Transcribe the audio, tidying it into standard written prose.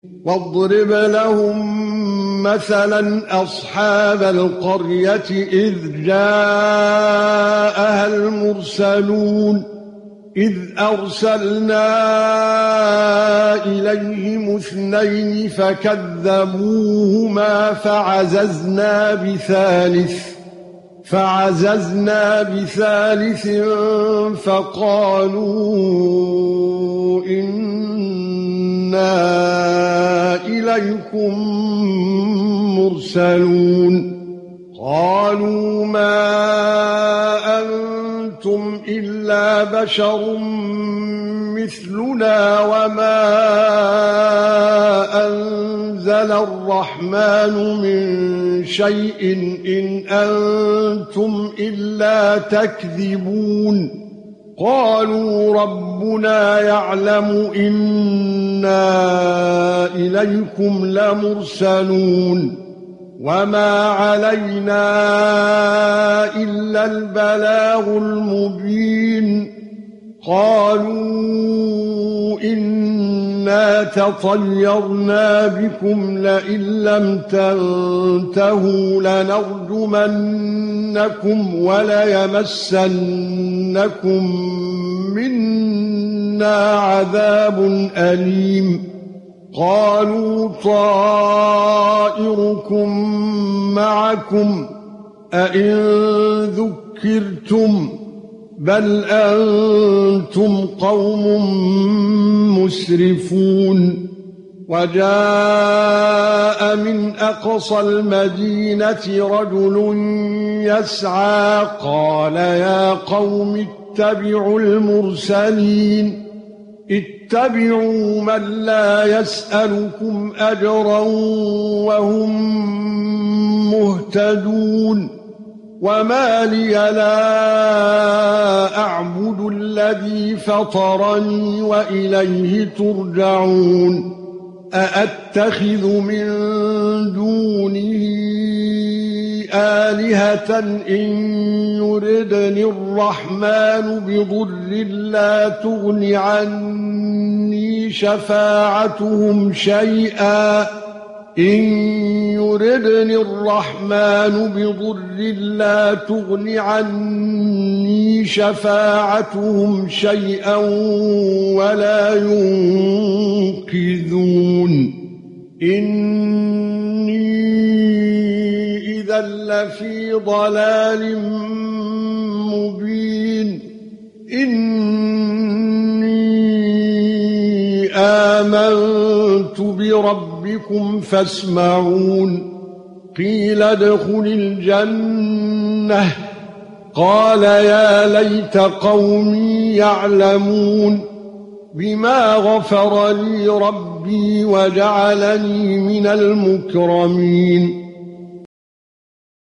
واضرب لهم مثلا أصحاب القرية إذ جاءها المرسلون إذ أرسلنا إليهم 2 فكذبوهما فعززنا بثالث فقالوا إنا إليكم مرسلون قالوا ما أنتم إلا بشر مثلنا وما أنزل الرحمن من شيء إن أنتم إلا تكذبون قالوا ربنا يعلم إنا إليكم لمرسلون وما علينا إلا البلاغ المبين قالوا إنا تطيرنا بكم لئن لم تنتهوا لنرجمنكم وليمسنكم منا عذاب أليم قالوا طائركم معكم أئن ذكرتم بل أنتم قوم مسرفون وجاء من أقصى المدينة رجل يسعى قال يا قوم اتبعوا المرسلين اتبعوا من لا يسألكم أجرا وهم مهتدون وما لي لا أعبد الذي فطرني وإليه ترجعون أأتخذ من دونه آلهة إن يردني الرحمن بضر لا تغن عني شفاعتهم شيئا إن يردني الرحمن بضر لا تغن عني شفاعتهم شيئا ولا ينقذون إني إذا لفي ضلال مبين إني آمنت بربكم فاسمعون قيل ادخل الجنة قال يا ليت قومي يعلمون بما غفر لي ربي وجعلني من المكرمين